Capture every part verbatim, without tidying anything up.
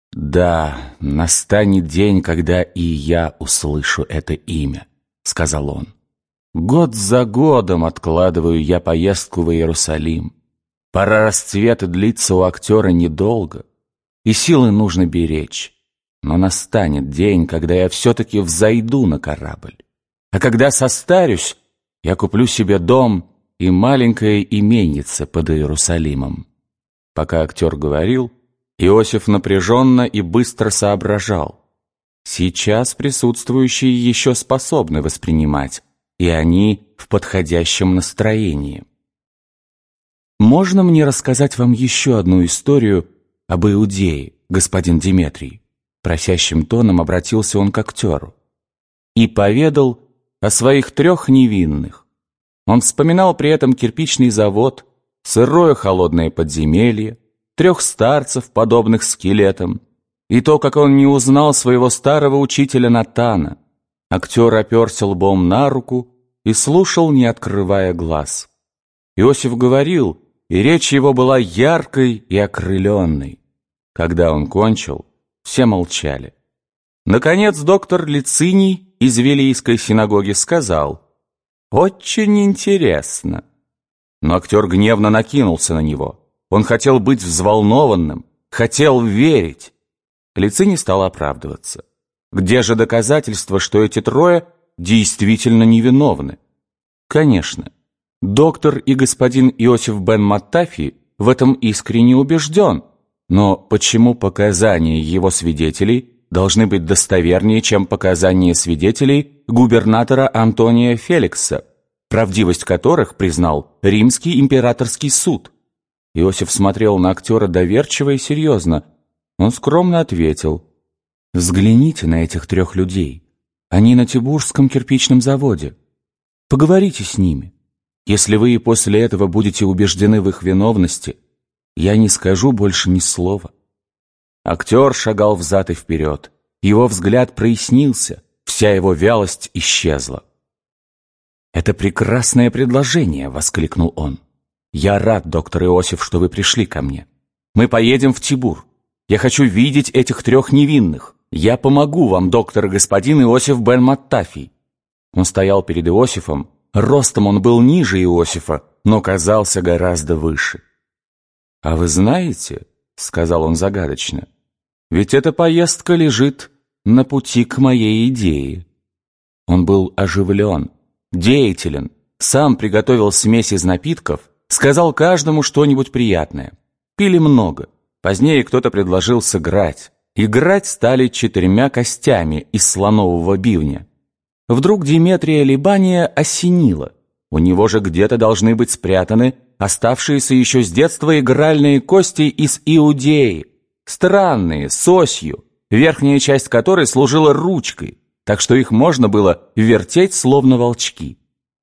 «Да, настанет день, когда и я услышу это имя», — сказал он. «Год за годом откладываю я поездку в Иерусалим. Пора расцвета длится у актера недолго, и силы нужно беречь. Но настанет день, когда я все-таки взойду на корабль. А когда состарюсь, я куплю себе дом и маленькое именице под Иерусалимом». Пока актер говорил, Иосиф напряженно и быстро соображал. Сейчас присутствующие еще способны воспринимать, и они в подходящем настроении. «Можно мне рассказать вам еще одну историю об Иудее, господин Деметрий?» Просящим тоном обратился он к актеру. И поведал о своих трех невинных. Он вспоминал при этом кирпичный завод, сырое холодное подземелье, трех старцев, подобных скелетам, и то, как он не узнал своего старого учителя Натана. Актер оперся лбом на руку и слушал, не открывая глаз. Иосиф говорил, и речь его была яркой и окрыленной. Когда он кончил, все молчали. Наконец доктор Лициний из Вилийской синагоги сказал: «Очень интересно». Но актер гневно накинулся на него. Он хотел быть взволнованным, хотел верить. Лициний стал оправдываться. Где же доказательства, что эти трое действительно невиновны? Конечно, доктор и господин Иосиф бен Маттафи в этом искренне убежден. Но почему показания его свидетелей должны быть достовернее, чем показания свидетелей губернатора Антония Феликса, правдивость которых признал Римский императорский суд? Иосиф смотрел на актера доверчиво и серьезно. Он скромно ответил: «Взгляните на этих трех людей. Они на Тибурском кирпичном заводе. Поговорите с ними. Если вы и после этого будете убеждены в их виновности, я не скажу больше ни слова». Актер шагал взад и вперед. Его взгляд прояснился, вся его вялость исчезла. «Это прекрасное предложение!» — воскликнул он. «Я рад, доктор Иосиф, что вы пришли ко мне. Мы поедем в Тибур. Я хочу видеть этих трех невинных. Я помогу вам, доктор и господин Иосиф бен Маттафий». Он стоял перед Иосифом. Ростом он был ниже Иосифа, но казался гораздо выше. «А вы знаете, — сказал он загадочно, — ведь эта поездка лежит на пути к моей идее». Он был оживлен, деятелен, сам приготовил смесь из напитков, сказал каждому что-нибудь приятное. Пили много. Позднее кто-то предложил сыграть. Играть стали четырьмя костями из слонового бивня. Вдруг Деметрия Либания осенило. У него же где-то должны быть спрятаны оставшиеся еще с детства игральные кости из Иудеи. Странные, с осью, верхняя часть которой служила ручкой, так что их можно было вертеть, словно волчки.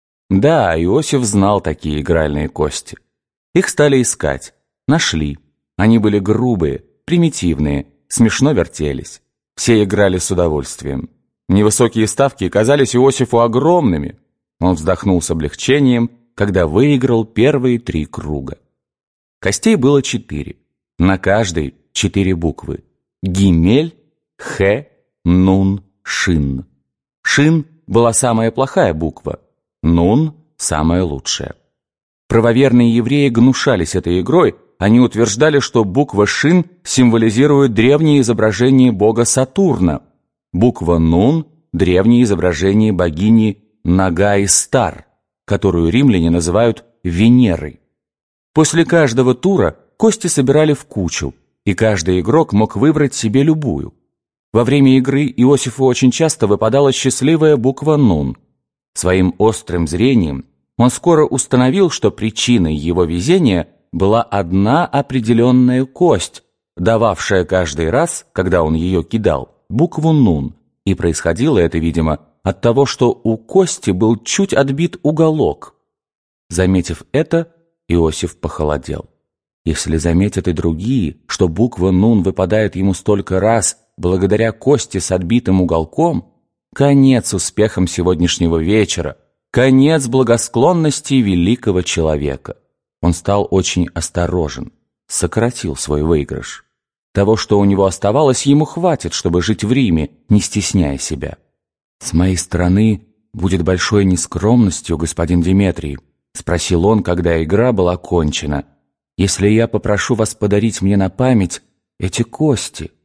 Да, Иосиф знал такие игральные кости. Их стали искать. Нашли. Они были грубые, примитивные, смешно вертелись. Все играли с удовольствием. Невысокие ставки казались Иосифу огромными. Он вздохнул с облегчением, когда выиграл первые три круга. Костей было четыре. На каждой четыре буквы. Гимель, Хе, Нун, Шин. Шин была самая плохая буква. Нун – самая лучшая. Правоверные евреи гнушались этой игрой. Они утверждали, что буква Шин символизирует древнее изображение бога Сатурна. Буква Нун – древнее изображение богини Нага-Истар, которую римляне называют Венерой. После каждого тура кости собирали в кучу, и каждый игрок мог выбрать себе любую. Во время игры Иосифу очень часто выпадала счастливая буква Нун. Своим острым зрением он скоро установил, что причиной его везения была одна определенная кость, дававшая каждый раз, когда он ее кидал, букву «нун», и происходило это, видимо, от того, что у кости был чуть отбит уголок. Заметив это, Иосиф похолодел. Если заметят и другие, что буква «нун» выпадает ему столько раз благодаря кости с отбитым уголком, конец успехам сегодняшнего вечера, конец благосклонности великого человека. Он стал очень осторожен, сократил свой выигрыш. Того, что у него оставалось, ему хватит, чтобы жить в Риме, не стесняя себя. «С моей стороны будет большой нескромностью, господин Деметрий», — спросил он, когда игра была кончена, «если я попрошу вас подарить мне на память эти кости».